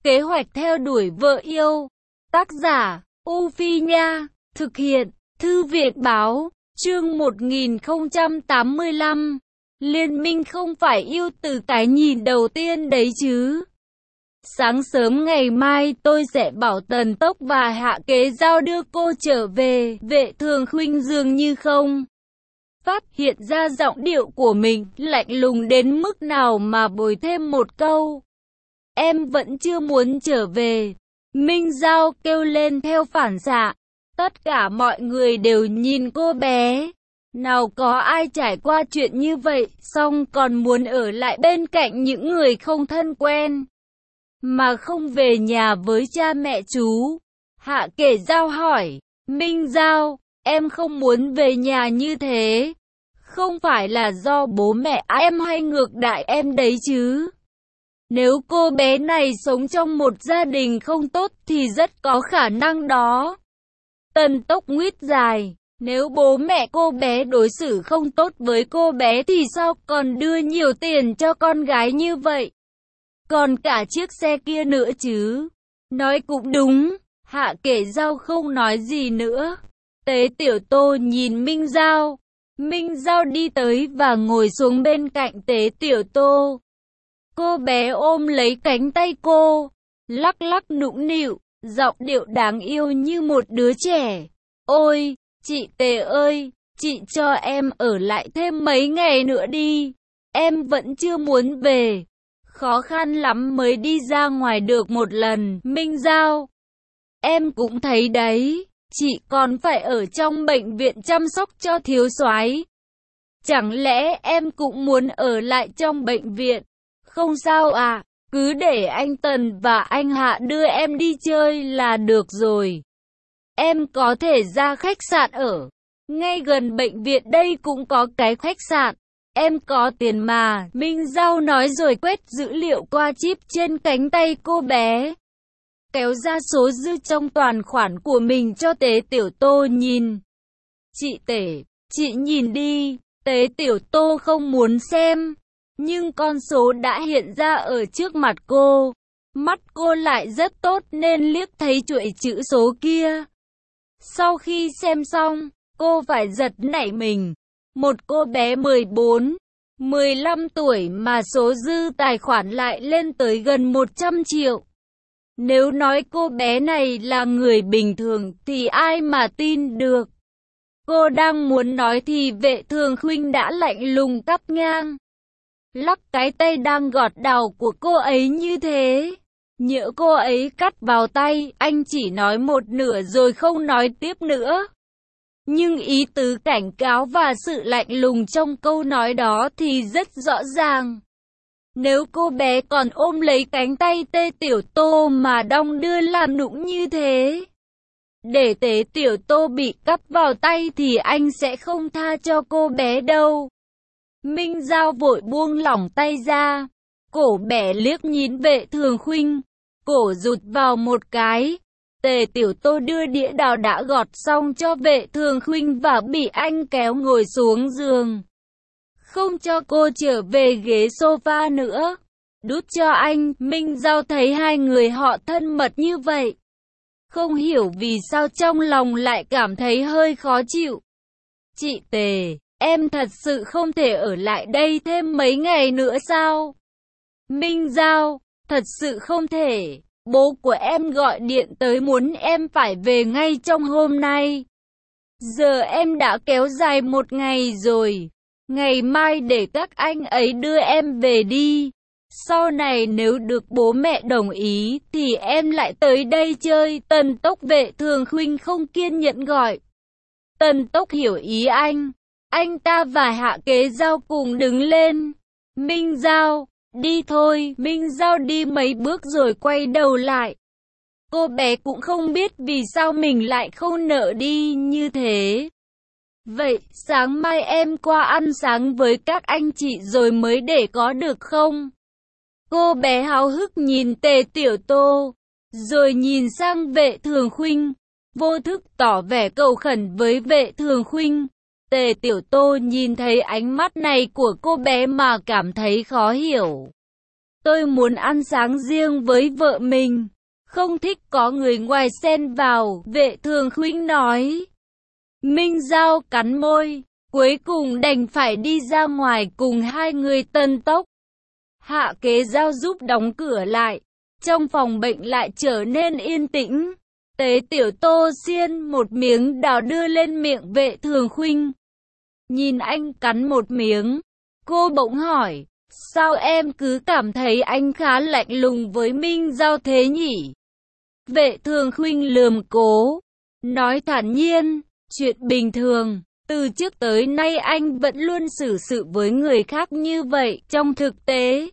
Kế hoạch theo đuổi vợ yêu. Tác giả, U Phi Nha. Thực hiện, Thư viện Báo. Chương 1085. Liên minh không phải yêu từ cái nhìn đầu tiên đấy chứ. Sáng sớm ngày mai tôi sẽ bảo Tần Tốc và Hạ Kế Giao đưa cô trở về. Vệ Thường Khuynh dường như không phát hiện ra giọng điệu của mình lạnh lùng đến mức nào mà bồi thêm một câu. Em vẫn chưa muốn trở về. Minh Giao kêu lên theo phản xạ. Tất cả mọi người đều nhìn cô bé. Nào có ai trải qua chuyện như vậy, xong còn muốn ở lại bên cạnh những người không thân quen, mà không về nhà với cha mẹ chú. Hạ Kế Giao hỏi, Minh Giao, em không muốn về nhà như thế, không phải là do bố mẹ em hay ngược đại em đấy chứ? Nếu cô bé này sống trong một gia đình không tốt thì rất có khả năng đó. Tần Tốc nguyết dài, nếu bố mẹ cô bé đối xử không tốt với cô bé thì sao còn đưa nhiều tiền cho con gái như vậy? Còn cả chiếc xe kia nữa chứ. Nói cũng đúng. Hạ Kế Giao không nói gì nữa. Tế Tiểu Tô nhìn Minh Giao. Minh Giao đi tới và ngồi xuống bên cạnh Tế Tiểu Tô. Cô bé ôm lấy cánh tay cô, lắc lắc nũng nịu, giọng điệu đáng yêu như một đứa trẻ. Ôi, chị Tề ơi, chị cho em ở lại thêm mấy ngày nữa đi. Em vẫn chưa muốn về. Khó khăn lắm mới đi ra ngoài được một lần. Minh Giao, em cũng thấy đấy, chị còn phải ở trong bệnh viện chăm sóc cho thiếu soái. Chẳng lẽ em cũng muốn ở lại trong bệnh viện? Không sao à, cứ để anh Tần và anh Hạ đưa em đi chơi là được rồi. Em có thể ra khách sạn ở. Ngay gần bệnh viện đây cũng có cái khách sạn. Em có tiền mà, Minh Giao nói rồi quét dữ liệu qua chip trên cánh tay cô bé. Kéo ra số dư trong toàn khoản của mình cho Tế Tiểu Tô nhìn. Chị Tể, chị nhìn đi. Tế Tiểu Tô không muốn xem, nhưng con số đã hiện ra ở trước mặt cô. Mắt cô lại rất tốt nên liếc thấy chuỗi chữ số kia. Sau khi xem xong, cô phải giật nảy mình. Một cô bé 14, 15 tuổi mà số dư tài khoản lại lên tới gần 100 triệu. Nếu nói cô bé này là người bình thường thì ai mà tin được. Cô đang muốn nói thì Vệ Thường Khuynh đã lạnh lùng cắt ngang. Lắc cái tay đang gọt đào của cô ấy như thế. Nhỡ cô ấy cắt vào tay, anh chỉ nói một nửa rồi không nói tiếp nữa. Nhưng ý tứ cảnh cáo và sự lạnh lùng trong câu nói đó thì rất rõ ràng. Nếu cô bé còn ôm lấy cánh tay Tế Tiểu Tô mà đong đưa làm nũng như thế, để Tế Tiểu Tô bị cắp vào tay thì anh sẽ không tha cho cô bé đâu. Minh Giao vội buông lỏng tay ra, cổ bẻ liếc nhìn Vệ Thường Khuynh, cổ rụt vào một cái. Tế Tiểu Tô đưa đĩa đào đã gọt xong cho Vệ Thường Khuynh và bị anh kéo ngồi xuống giường. Không cho cô trở về ghế sofa nữa. Đút cho anh. Minh Giao thấy hai người họ thân mật như vậy, không hiểu vì sao trong lòng lại cảm thấy hơi khó chịu. Chị Tề, em thật sự không thể ở lại đây thêm mấy ngày nữa sao? Minh Giao, thật sự không thể. Bố của em gọi điện tới muốn em phải về ngay trong hôm nay. Giờ em đã kéo dài một ngày rồi. Ngày mai để các anh ấy đưa em về đi. Sau này nếu được bố mẹ đồng ý thì em lại tới đây chơi. Tần Tốc. Vệ Thường Khuynh không kiên nhẫn gọi. Tần Tốc hiểu ý anh. Anh ta và Hạ Kế Giao cùng đứng lên. Minh Giao, đi thôi. Minh Giao đi mấy bước rồi quay đầu lại. Cô bé cũng không biết vì sao mình lại không nỡ đi như thế. Vậy, sáng mai em qua ăn sáng với các anh chị rồi mới để có được không? Cô bé háo hức nhìn Tế Tiểu Tô, rồi nhìn sang Vệ Thường Khuynh, vô thức tỏ vẻ cầu khẩn với Vệ Thường Khuynh. Tế Tiểu Tô nhìn thấy ánh mắt này của cô bé mà cảm thấy khó hiểu. Tôi muốn ăn sáng riêng với vợ mình, không thích có người ngoài xen vào, Vệ Thường Khuynh nói. Minh Giao cắn môi, cuối cùng đành phải đi ra ngoài cùng hai người tân tốc. Hạ Kế Giao giúp đóng cửa lại, trong phòng bệnh lại trở nên yên tĩnh. Tế Tiểu Tô xiên một miếng đào đưa lên miệng Vệ Thường Khuynh. Nhìn anh cắn một miếng, cô bỗng hỏi, sao em cứ cảm thấy anh khá lạnh lùng với Minh Giao thế nhỉ? Vệ Thường Khuynh lườm cô, nói thản nhiên, chuyện bình thường, từ trước tới nay anh vẫn luôn xử sự với người khác như vậy, trong thực tế.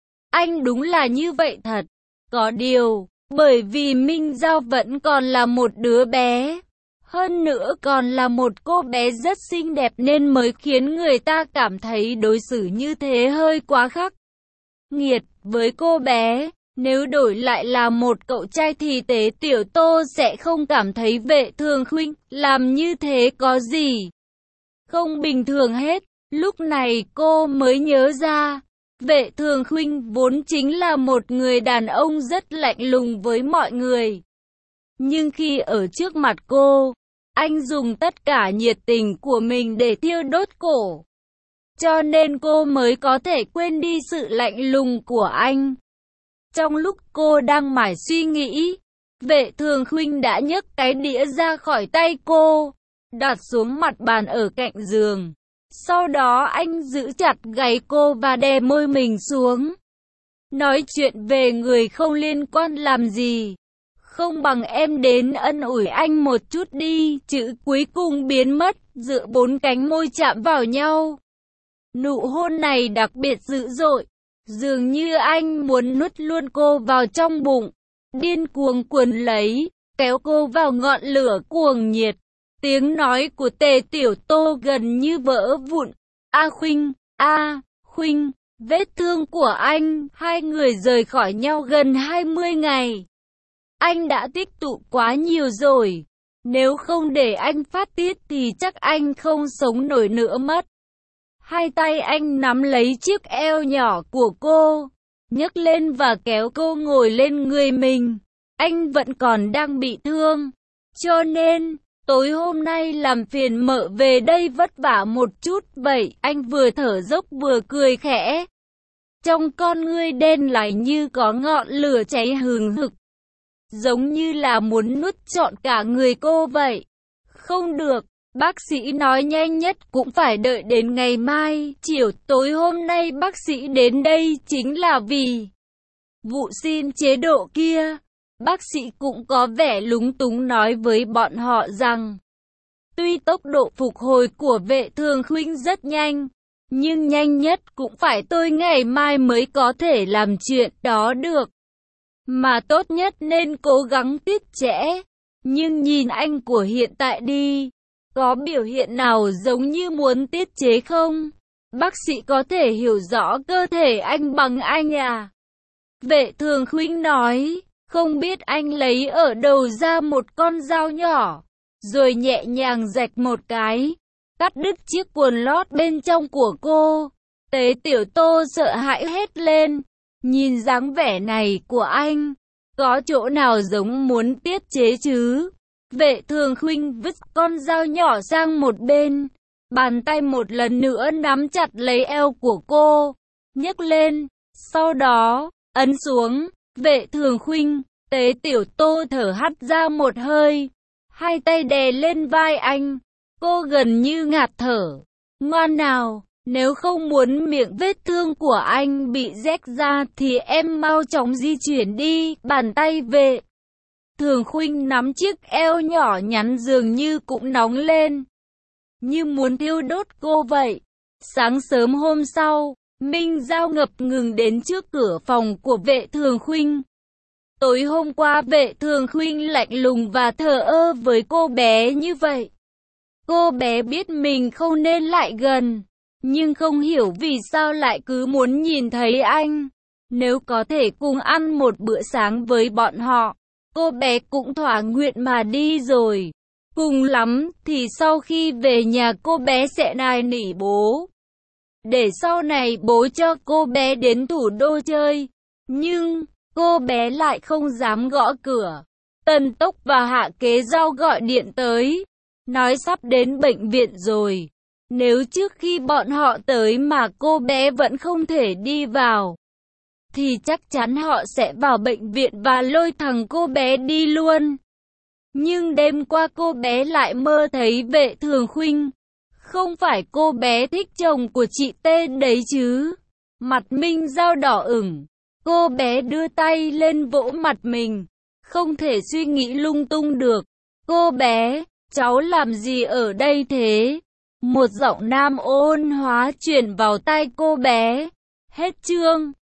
Anh đúng là như vậy thật, có điều, bởi vì Minh Giao vẫn còn là một đứa bé, hơn nữa còn là một cô bé rất xinh đẹp nên mới khiến người ta cảm thấy đối xử như thế hơi quá khắc nghiệt với cô bé. Nếu đổi lại là một cậu trai thì Tế Tiểu Tô sẽ không cảm thấy Vệ Thường Khuynh làm như thế có gì không bình thường hết. Lúc này cô mới nhớ ra, Vệ Thường Khuynh vốn chính là một người đàn ông rất lạnh lùng với mọi người. Nhưng khi ở trước mặt cô, anh dùng tất cả nhiệt tình của mình để thiêu đốt cổ. Cho nên cô mới có thể quên đi sự lạnh lùng của anh. Trong lúc cô đang mải suy nghĩ, Vệ Thường Khuynh đã nhấc cái đĩa ra khỏi tay cô, đặt xuống mặt bàn ở cạnh giường. Sau đó anh giữ chặt gáy cô và đè môi mình xuống. Nói chuyện về người không liên quan làm gì. Không bằng em đến ân ủi anh một chút đi. Chữ cuối cùng biến mất, giữa bốn cánh môi chạm vào nhau. Nụ hôn này đặc biệt dữ dội. Dường như anh muốn nuốt luôn cô vào trong bụng. Điên cuồng cuốn lấy, kéo cô vào ngọn lửa cuồng nhiệt. Tiếng nói của Tề Tiểu Tô gần như vỡ vụn. A Khuynh, A Khuynh, vết thương của anh, hai người rời khỏi nhau gần 20 ngày. Anh đã tích tụ quá nhiều rồi. Nếu không để anh phát tiết thì chắc anh không sống nổi nữa mất. Hai tay anh nắm lấy chiếc eo nhỏ của cô, nhấc lên và kéo cô ngồi lên người mình. Anh vẫn còn đang bị thương, cho nên tối hôm nay làm phiền mợ về đây vất vả một chút vậy. Anh vừa thở dốc vừa cười khẽ. Trong con ngươi đen láy như có ngọn lửa cháy hừng hực, giống như là muốn nuốt trọn cả người cô vậy. Không được, bác sĩ nói nhanh nhất cũng phải đợi đến ngày mai chiều. Tối hôm nay bác sĩ đến đây chính là vì vụ xin chế độ kia. Bác sĩ cũng có vẻ lúng túng nói với bọn họ rằng, tuy tốc độ phục hồi của Vệ Thường Khuynh rất nhanh, nhưng nhanh nhất cũng phải tôi ngày mai mới có thể làm chuyện đó được. Mà tốt nhất nên cố gắng tiết trễ. Nhưng nhìn anh của hiện tại đi, có biểu hiện nào giống như muốn tiết chế không? Bác sĩ có thể hiểu rõ cơ thể anh bằng anh à? Vệ Thường Khuynh nói, không biết anh lấy ở đâu ra một con dao nhỏ, rồi nhẹ nhàng rạch một cái, cắt đứt chiếc quần lót bên trong của cô. Tế Tiểu Tô sợ hãi hét lên, nhìn dáng vẻ này của anh, có chỗ nào giống muốn tiết chế chứ? Vệ Thường Khuynh vứt con dao nhỏ sang một bên, bàn tay một lần nữa nắm chặt lấy eo của cô, nhấc lên, sau đó ấn xuống. Vệ Thường Khuynh, Tế Tiểu Tô thở hắt ra một hơi, hai tay đè lên vai anh, cô gần như ngạt thở. Ngoan nào, nếu không muốn miệng vết thương của anh bị rách ra thì em mau chóng di chuyển đi. Bàn tay Vệ Thường Khuynh nắm chiếc eo nhỏ nhắn dường như cũng nóng lên, như muốn thiêu đốt cô vậy. Sáng sớm hôm sau, Minh Giao ngập ngừng đến trước cửa phòng của Vệ Thường Khuynh. Tối hôm qua Vệ Thường Khuynh lạnh lùng và thờ ơ với cô bé như vậy. Cô bé biết mình không nên lại gần, nhưng không hiểu vì sao lại cứ muốn nhìn thấy anh. Nếu có thể cùng ăn một bữa sáng với bọn họ, cô bé cũng thỏa nguyện mà đi rồi. Cùng lắm thì sau khi về nhà cô bé sẽ nài nỉ bố, để sau này bố cho cô bé đến thủ đô chơi. Nhưng, cô bé lại không dám gõ cửa. Tần Tốc và Hạ Kế Giao gọi điện tới, nói sắp đến bệnh viện rồi. Nếu trước khi bọn họ tới mà cô bé vẫn không thể đi vào, thì chắc chắn họ sẽ vào bệnh viện và lôi thằng cô bé đi luôn. Nhưng đêm qua cô bé lại mơ thấy Vệ Thường Khuynh. Không phải cô bé thích chồng của chị T đấy chứ? Mặt Minh Giao đỏ ửng. Cô bé đưa tay lên vỗ mặt mình. Không thể suy nghĩ lung tung được. Cô bé, cháu làm gì ở đây thế? Một giọng nam ôn hóa truyền vào tai cô bé. Hết chương.